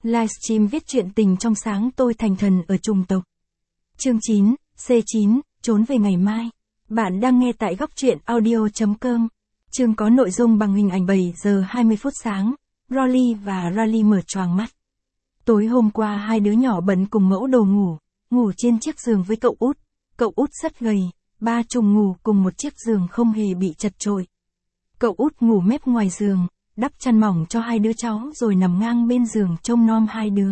Livestream viết truyện tình trong sáng tôi thành thần ở trùng tộc. Chương 9, C9, trốn về ngày mai. Bạn đang nghe tại góc truyện audio.com. Chương có nội dung bằng hình ảnh 7 giờ 20 phút sáng. Rolly và Rally mở choàng mắt. Tối hôm qua hai đứa nhỏ bận cùng mẫu đồ ngủ trên chiếc giường với cậu út. Cậu út rất gầy, ba chùng ngủ cùng một chiếc giường không hề bị chật chội. Cậu út ngủ mép ngoài giường, đắp chăn mỏng cho hai đứa cháu rồi nằm ngang bên giường trông nom hai đứa.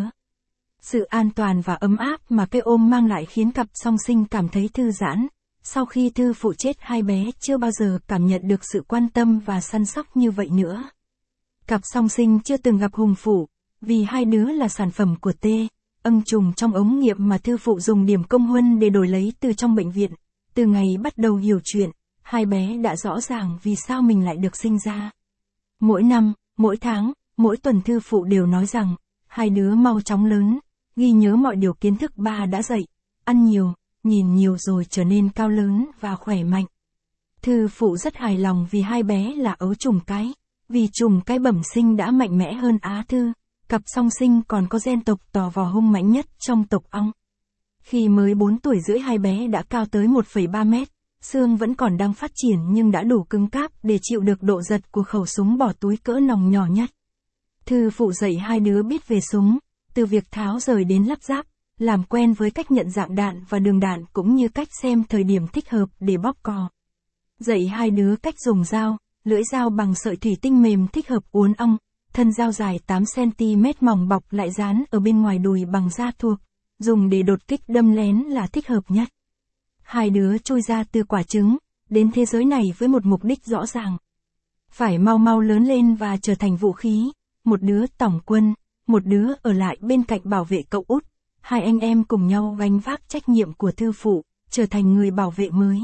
Sự an toàn và ấm áp mà cái ôm mang lại khiến cặp song sinh cảm thấy thư giãn. Sau khi Thư Phụ chết, hai bé chưa bao giờ cảm nhận được sự quan tâm và săn sóc như vậy nữa. Cặp song sinh chưa từng gặp hùng phụ, vì hai đứa là sản phẩm của ân trùng trong ống nghiệm mà Thư Phụ dùng điểm công huân để đổi lấy từ trong bệnh viện. Từ ngày bắt đầu hiểu chuyện, hai bé đã rõ ràng vì sao mình lại được sinh ra. Mỗi năm, mỗi tháng, mỗi tuần Thư Phụ đều nói rằng, hai đứa mau chóng lớn, ghi nhớ mọi điều kiến thức ba đã dạy, ăn nhiều, nhìn nhiều rồi trở nên cao lớn và khỏe mạnh. Thư Phụ rất hài lòng vì hai bé là ấu trùng cái, vì trùng cái bẩm sinh đã mạnh mẽ hơn Á Thư, cặp song sinh còn có gen tộc Tò Vò hung mạnh nhất trong tộc ong. Khi mới 4 tuổi rưỡi hai bé đã cao tới 1,3 mét, xương vẫn còn đang phát triển nhưng đã đủ cứng cáp để chịu được độ giật của khẩu súng bỏ túi cỡ nòng nhỏ nhất. Thư Phụ dạy hai đứa biết về súng, từ việc tháo rời đến lắp ráp, làm quen với cách nhận dạng đạn và đường đạn cũng như cách xem thời điểm thích hợp để bóp cò. Dạy hai đứa cách dùng dao, lưỡi dao bằng sợi thủy tinh mềm thích hợp uốn ong, thân dao dài 8 cm mỏng bọc lại dán ở bên ngoài đùi bằng da thuộc, dùng để đột kích đâm lén là thích hợp nhất. Hai đứa trôi ra từ quả trứng, đến thế giới này với một mục đích rõ ràng. Phải mau mau lớn lên và trở thành vũ khí, một đứa tòng quân, một đứa ở lại bên cạnh bảo vệ cậu út. Hai anh em cùng nhau gánh vác trách nhiệm của Thư Phụ, trở thành người bảo vệ mới.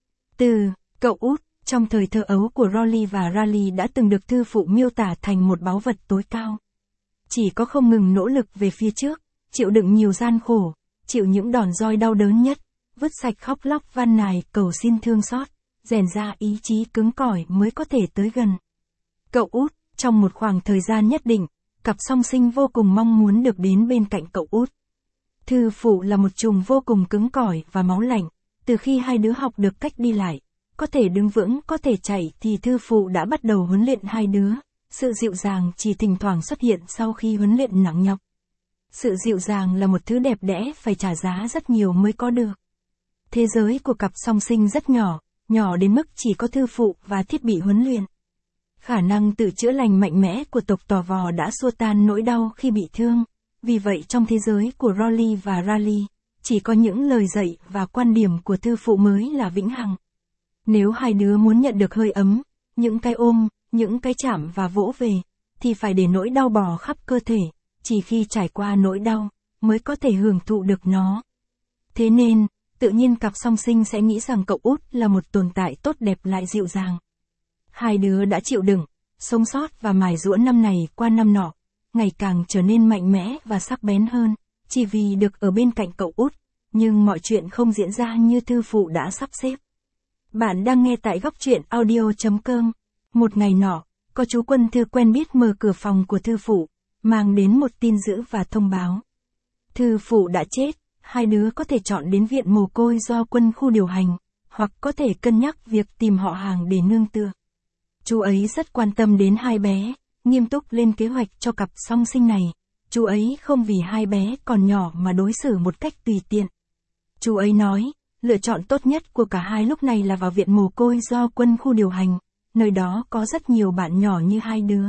Cậu út, trong thời thơ ấu của Rolly và Rally đã từng được Thư Phụ miêu tả thành một báu vật tối cao. Chỉ có không ngừng nỗ lực về phía trước, chịu đựng nhiều gian khổ, chịu những đòn roi đau đớn nhất, vứt sạch khóc lóc van nài cầu xin thương xót, rèn ra ý chí cứng cỏi mới có thể tới gần. Cậu út, trong một khoảng thời gian nhất định, cặp song sinh vô cùng mong muốn được đến bên cạnh cậu út. Thư Phụ là một trùng vô cùng cứng cỏi và máu lạnh, từ khi hai đứa học được cách đi lại, có thể đứng vững, có thể chạy thì Thư Phụ đã bắt đầu huấn luyện hai đứa. Sự dịu dàng chỉ thỉnh thoảng xuất hiện sau khi huấn luyện nặng nhọc. Sự dịu dàng là một thứ đẹp đẽ phải trả giá rất nhiều mới có được. Thế giới của cặp song sinh rất nhỏ, nhỏ đến mức chỉ có Thư Phụ và thiết bị huấn luyện. Khả năng tự chữa lành mạnh mẽ của tộc Tò Vò đã xua tan nỗi đau khi bị thương. Vì vậy trong thế giới của Rolly và Rally, chỉ có những lời dạy và quan điểm của Thư Phụ mới là vĩnh hằng. Nếu hai đứa muốn nhận được hơi ấm, những cái ôm, những cái chạm và vỗ về, thì phải để nỗi đau bò khắp cơ thể, chỉ khi trải qua nỗi đau, mới có thể hưởng thụ được nó. Thế nên, tự nhiên cặp song sinh sẽ nghĩ rằng cậu út là một tồn tại tốt đẹp lại dịu dàng. Hai đứa đã chịu đựng, sống sót và mài giũa năm này qua năm nọ, ngày càng trở nên mạnh mẽ và sắc bén hơn, chỉ vì được ở bên cạnh cậu út, nhưng mọi chuyện không diễn ra như Thư Phụ đã sắp xếp. Bạn đang nghe tại góc truyện audio.com. Một ngày nọ, có chú Quân Thư quen biết mở cửa phòng của Thư Phụ, mang đến một tin dữ và thông báo. Thư Phụ đã chết, hai đứa có thể chọn đến viện mồ côi do quân khu điều hành, hoặc có thể cân nhắc việc tìm họ hàng để nương tựa. Chú ấy rất quan tâm đến hai bé, nghiêm túc lên kế hoạch cho cặp song sinh này. Chú ấy không vì hai bé còn nhỏ mà đối xử một cách tùy tiện. Chú ấy nói, lựa chọn tốt nhất của cả hai lúc này là vào viện mồ côi do quân khu điều hành, nơi đó có rất nhiều bạn nhỏ như hai đứa.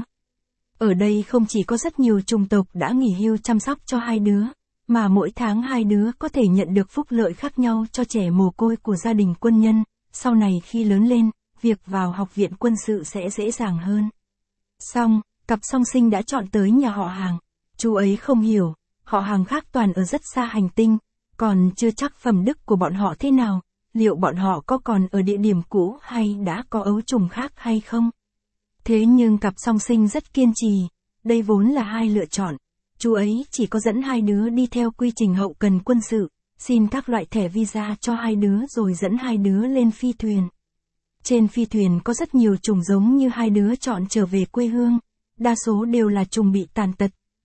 Ở đây không chỉ có rất nhiều chủng tộc đã nghỉ hưu chăm sóc cho hai đứa, mà mỗi tháng hai đứa có thể nhận được phúc lợi khác nhau cho trẻ mồ côi của gia đình quân nhân. Sau này khi lớn lên, việc vào học viện quân sự sẽ dễ dàng hơn. Xong, cặp song sinh đã chọn tới nhà họ hàng. Chú ấy không hiểu, họ hàng khác toàn ở rất xa hành tinh, còn chưa chắc phẩm đức của bọn họ thế nào, liệu bọn họ có còn ở địa điểm cũ hay đã có ấu trùng khác hay không? Thế nhưng cặp song sinh rất kiên trì, đây vốn là hai lựa chọn. Chú ấy chỉ có dẫn hai đứa đi theo quy trình hậu cần quân sự, xin các loại thẻ visa cho hai đứa rồi dẫn hai đứa lên phi thuyền. Trên phi thuyền có rất nhiều trùng giống như hai đứa chọn trở về quê hương, đa số đều là trùng bị tàn tật,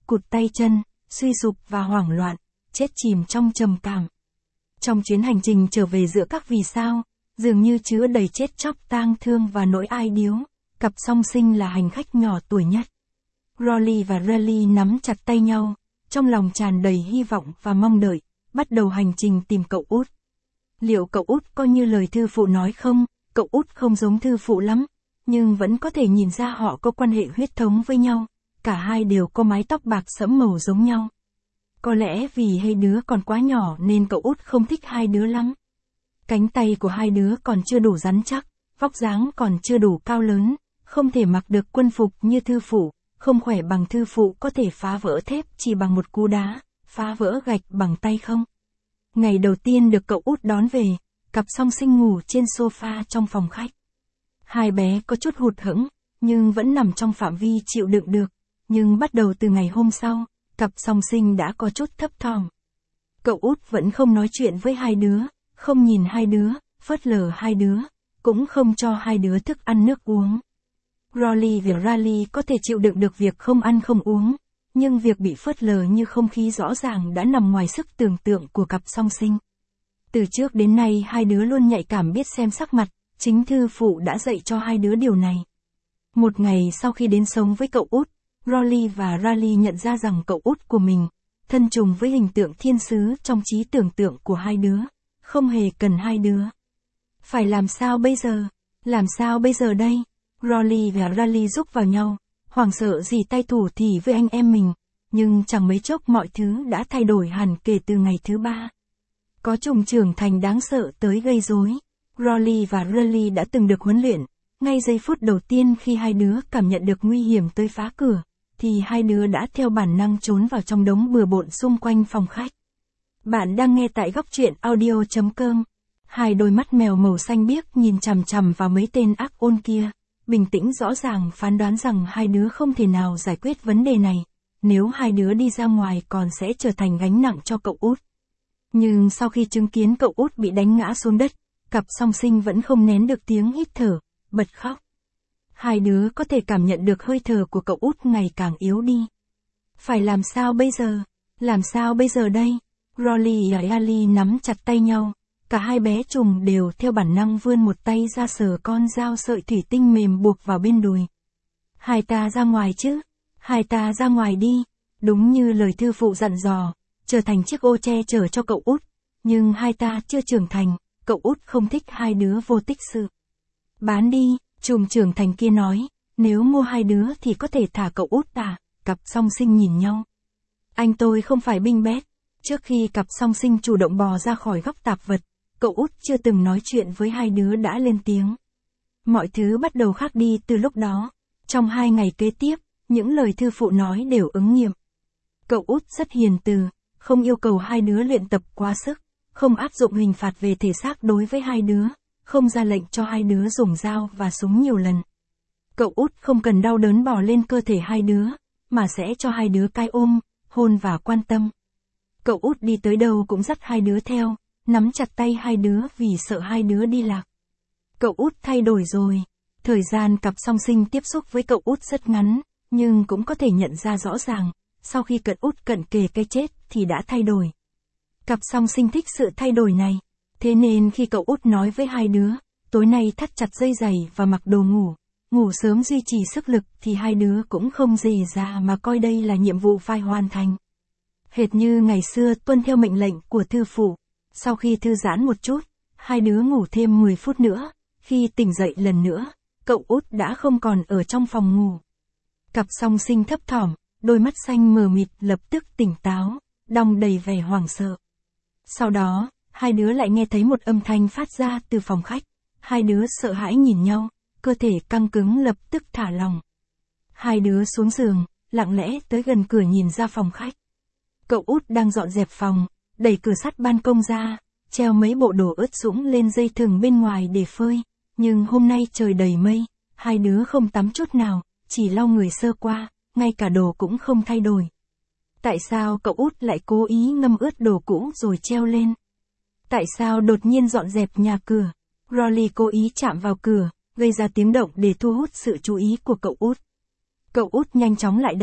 cụt tay chân, suy sụp và hoảng loạn, chết chìm trong trầm cảm. Trong chuyến hành trình trở về giữa các vì sao, dường như chứa đầy chết chóc tang thương và nỗi ai điếu, cặp song sinh là hành khách nhỏ tuổi nhất. Rolly và Raleigh nắm chặt tay nhau, trong lòng tràn đầy hy vọng và mong đợi, bắt đầu hành trình tìm cậu út. Liệu cậu út có như lời thư phụ nói không? Cậu út không giống thư phụ lắm, nhưng vẫn có thể nhìn ra họ có quan hệ huyết thống với nhau, cả hai đều có mái tóc bạc sẫm màu giống nhau. Có lẽ vì hai đứa còn quá nhỏ nên cậu út không thích hai đứa lắm. Cánh tay của hai đứa còn chưa đủ rắn chắc, vóc dáng còn chưa đủ cao lớn, không thể mặc được quân phục như thư phụ, không khỏe bằng thư phụ có thể phá vỡ thép chỉ bằng một cú đá, phá vỡ gạch bằng tay không. Ngày đầu tiên được cậu út đón về, cặp song sinh ngủ trên sofa trong phòng khách. Hai bé có chút hụt hẫng, nhưng vẫn nằm trong phạm vi chịu đựng được, nhưng bắt đầu từ ngày hôm sau, cặp song sinh đã có chút thấp thỏm. Cậu út vẫn không nói chuyện với hai đứa, không nhìn hai đứa, phớt lờ hai đứa, cũng không cho hai đứa thức ăn nước uống. Rolly và Raleigh có thể chịu đựng được việc không ăn không uống, nhưng việc bị phớt lờ như không khí rõ ràng đã nằm ngoài sức tưởng tượng của cặp song sinh. Từ trước đến nay hai đứa luôn nhạy cảm biết xem sắc mặt, chính thư phụ đã dạy cho hai đứa điều này. Một ngày sau khi đến sống với cậu út, Rolly và Raleigh nhận ra rằng cậu út của mình, thân trùng với hình tượng thiên sứ trong trí tưởng tượng của hai đứa, không hề cần hai đứa. Phải làm sao bây giờ? Làm sao bây giờ đây? Rolly và Raleigh rúc vào nhau, hoảng sợ dì tay thủ thỉ với anh em mình, nhưng chẳng mấy chốc mọi thứ đã thay đổi hẳn kể từ ngày thứ ba. Có trùng trưởng thành đáng sợ tới gây rối. Rolly và Raleigh đã từng được huấn luyện, ngay giây phút đầu tiên khi hai đứa cảm nhận được nguy hiểm tới phá cửa, thì hai đứa đã theo bản năng trốn vào trong đống bừa bộn xung quanh phòng khách. Bạn đang nghe tại góc truyện audio.com. Hai đôi mắt mèo màu xanh biếc nhìn chằm chằm vào mấy tên ác ôn kia, bình tĩnh rõ ràng phán đoán rằng hai đứa không thể nào giải quyết vấn đề này, nếu hai đứa đi ra ngoài còn sẽ trở thành gánh nặng cho cậu út. Nhưng sau khi chứng kiến cậu út bị đánh ngã xuống đất, cặp song sinh vẫn không nén được tiếng hít thở, bật khóc. Hai đứa có thể cảm nhận được hơi thở của cậu út ngày càng yếu đi. Phải làm sao bây giờ? Làm sao bây giờ đây? Rolly và Raleigh nắm chặt tay nhau, cả hai bé trùng đều theo bản năng vươn một tay ra sờ con dao sợi thủy tinh mềm buộc vào bên đùi. Hai ta ra ngoài chứ? Hai ta ra ngoài đi. Đúng như lời thư phụ dặn dò, trở thành chiếc ô che chở cho cậu út. Nhưng hai ta chưa trưởng thành, cậu út không thích hai đứa vô tích sự. Bán đi, trùm trưởng thành kia nói, nếu mua hai đứa thì có thể thả cậu út à? Cặp song sinh nhìn nhau. Anh tôi không phải binh bét. Trước khi cặp song sinh chủ động bò ra khỏi góc tạp vật, cậu út chưa từng nói chuyện với hai đứa đã lên tiếng. Mọi thứ bắt đầu khác đi từ lúc đó. Trong 2 ngày kế tiếp, những lời thư phụ nói đều ứng nghiệm. Cậu út rất hiền từ, không yêu cầu hai đứa luyện tập quá sức, không áp dụng hình phạt về thể xác đối với hai đứa, không ra lệnh cho hai đứa dùng dao và súng nhiều lần. Cậu út không cần đau đớn bò lên cơ thể hai đứa, mà sẽ cho hai đứa cái ôm, hôn và quan tâm. Cậu út đi tới đâu cũng dắt hai đứa theo, nắm chặt tay hai đứa vì sợ hai đứa đi lạc. Cậu út thay đổi rồi. Thời gian cặp song sinh tiếp xúc với cậu út rất ngắn, nhưng cũng có thể nhận ra rõ ràng, sau khi cậu út cận kề cái chết thì đã thay đổi. Cặp song sinh thích sự thay đổi này, thế nên khi cậu út nói với hai đứa, tối nay thắt chặt dây giày và mặc đồ ngủ, ngủ sớm duy trì sức lực thì hai đứa cũng không dè dà mà coi đây là nhiệm vụ phải hoàn thành. Hệt như ngày xưa tuân theo mệnh lệnh của thư phụ, sau khi thư giãn một chút, hai đứa ngủ thêm 10 phút nữa, khi tỉnh dậy lần nữa, cậu út đã không còn ở trong phòng ngủ. Cặp song sinh thấp thỏm, đôi mắt xanh mờ mịt lập tức tỉnh táo, đong đầy vẻ hoảng sợ. Sau đó, hai đứa lại nghe thấy một âm thanh phát ra từ phòng khách. Hai đứa sợ hãi nhìn nhau, cơ thể căng cứng lập tức thả lỏng. Hai đứa xuống giường, lặng lẽ tới gần cửa nhìn ra phòng khách. Cậu út đang dọn dẹp phòng, đẩy cửa sắt ban công ra, treo mấy bộ đồ ướt sũng lên dây thừng bên ngoài để phơi. Nhưng hôm nay trời đầy mây, hai đứa không tắm chút nào, chỉ lau người sơ qua, ngay cả đồ cũng không thay đổi. Tại sao cậu út lại cố ý ngâm ướt đồ cũ rồi treo lên? Tại sao đột nhiên dọn dẹp nhà cửa? Rolly cố ý chạm vào cửa, gây ra tiếng động để thu hút sự chú ý của cậu út. Cậu út nhanh chóng lại đây,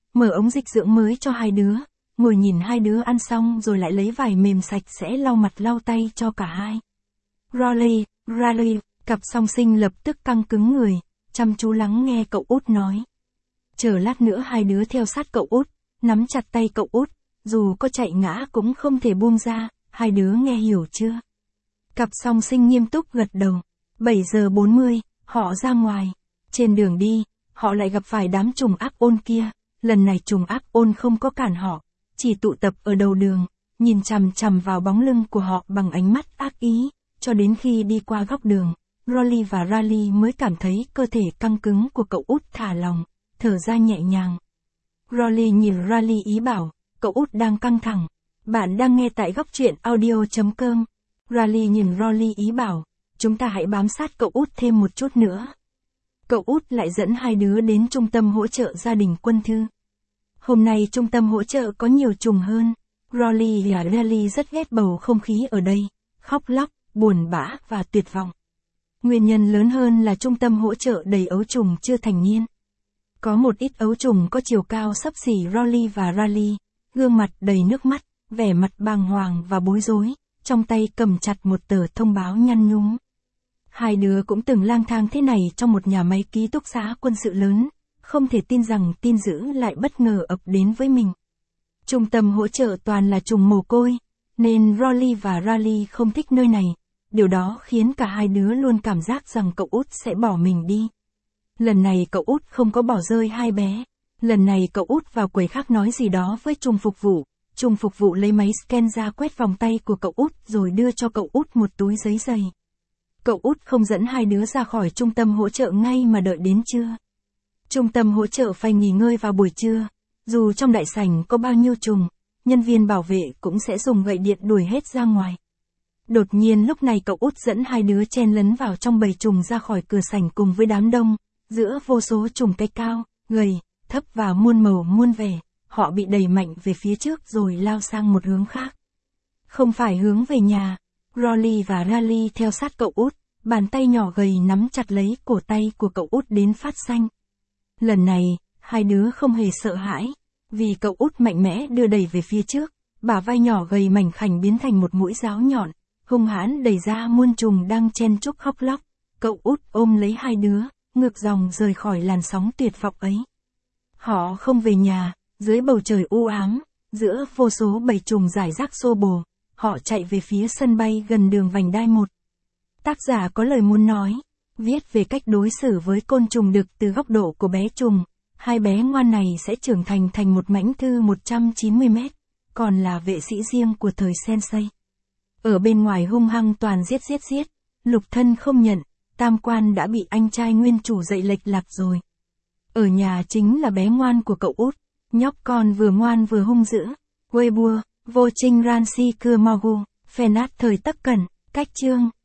mở ống dịch dưỡng mới cho hai đứa, ngồi nhìn hai đứa ăn xong rồi lại lấy vải mềm sạch sẽ lau mặt lau tay cho cả hai. Riley, cặp song sinh lập tức căng cứng người, chăm chú lắng nghe cậu út nói. Chờ lát nữa hai đứa theo sát cậu út, nắm chặt tay cậu út, dù có chạy ngã cũng không thể buông ra, hai đứa nghe hiểu chưa? Cặp song sinh nghiêm túc gật đầu. 7 giờ 40, họ ra ngoài. Trên đường đi, họ lại gặp phải đám trùng ác ôn kia. Lần này trùng ác ôn không có cản họ, chỉ tụ tập ở đầu đường, nhìn chằm chằm vào bóng lưng của họ bằng ánh mắt ác ý, cho đến khi đi qua góc đường, Rolly và Riley mới cảm thấy cơ thể căng cứng của cậu út thả lỏng, thở ra nhẹ nhàng. Rolly nhìn Riley ý bảo, cậu út đang căng thẳng. Bạn đang nghe tại góc truyện audio.com. Riley nhìn Rolly ý bảo, chúng ta hãy bám sát cậu út thêm một chút nữa. Cậu út lại dẫn hai đứa đến trung tâm hỗ trợ gia đình quân thư. Hôm nay trung tâm hỗ trợ có nhiều trùng hơn. Rolly và Riley rất ghét bầu không khí ở đây, khóc lóc, buồn bã và tuyệt vọng. Nguyên nhân lớn hơn là trung tâm hỗ trợ đầy ấu trùng chưa thành niên. Có một ít ấu trùng có chiều cao xấp xỉ Rolly và Riley, gương mặt đầy nước mắt, vẻ mặt bàng hoàng và bối rối, trong tay cầm chặt một tờ thông báo nhăn nhúm. Hai đứa cũng từng lang thang thế này trong một nhà máy ký túc xá quân sự lớn, không thể tin rằng tin dữ lại bất ngờ ập đến với mình. Trung tâm hỗ trợ toàn là trùng mồ côi, nên Rolly và Riley không thích nơi này, điều đó khiến cả hai đứa luôn cảm giác rằng cậu út sẽ bỏ mình đi. Lần này cậu út không có bỏ rơi hai bé, lần này cậu út vào quầy khác nói gì đó với trùng phục vụ lấy máy scan ra quét vòng tay của cậu út rồi đưa cho cậu út một túi giấy dày. Cậu út không dẫn hai đứa ra khỏi trung tâm hỗ trợ ngay mà đợi đến trưa. Trung tâm hỗ trợ phải nghỉ ngơi vào buổi trưa, dù trong đại sảnh có bao nhiêu trùng, nhân viên bảo vệ cũng sẽ dùng gậy điện đuổi hết ra ngoài. Đột nhiên lúc này cậu út dẫn hai đứa chen lấn vào trong bầy trùng ra khỏi cửa sảnh cùng với đám đông, giữa vô số trùng cây cao, gầy, thấp và muôn màu muôn vẻ, họ bị đẩy mạnh về phía trước rồi lao sang một hướng khác. Không phải hướng về nhà, Rolly và Riley theo sát cậu út, bàn tay nhỏ gầy nắm chặt lấy cổ tay của cậu út đến phát xanh. Lần này, hai đứa không hề sợ hãi, vì cậu út mạnh mẽ đưa đẩy về phía trước, bả vai nhỏ gầy mảnh khảnh biến thành một mũi giáo nhọn, hung hãn đẩy ra muôn trùng đang chen chúc khóc lóc. Cậu út ôm lấy hai đứa, ngược dòng rời khỏi làn sóng tuyệt vọng ấy. Họ không về nhà, dưới bầu trời u ám, giữa vô số bầy trùng rải rác xô bồ, họ chạy về phía sân bay gần đường vành đai 1. Tác giả có lời muốn nói, viết về cách đối xử với côn trùng đực từ góc độ của bé trùng. Hai bé ngoan này sẽ trưởng thành một mãnh thư 190 mét, còn là vệ sĩ riêng của thời Sensei. Ở bên ngoài hung hăng toàn giết, lục thân không nhận, tam quan đã bị anh trai nguyên chủ dạy lệch lạc rồi. Ở nhà chính là bé ngoan của cậu út, nhóc con vừa ngoan vừa hung dữ. Weibo, vô trinh Ransi Kumogu, Phenat thời Tắc Cẩn, cách chương.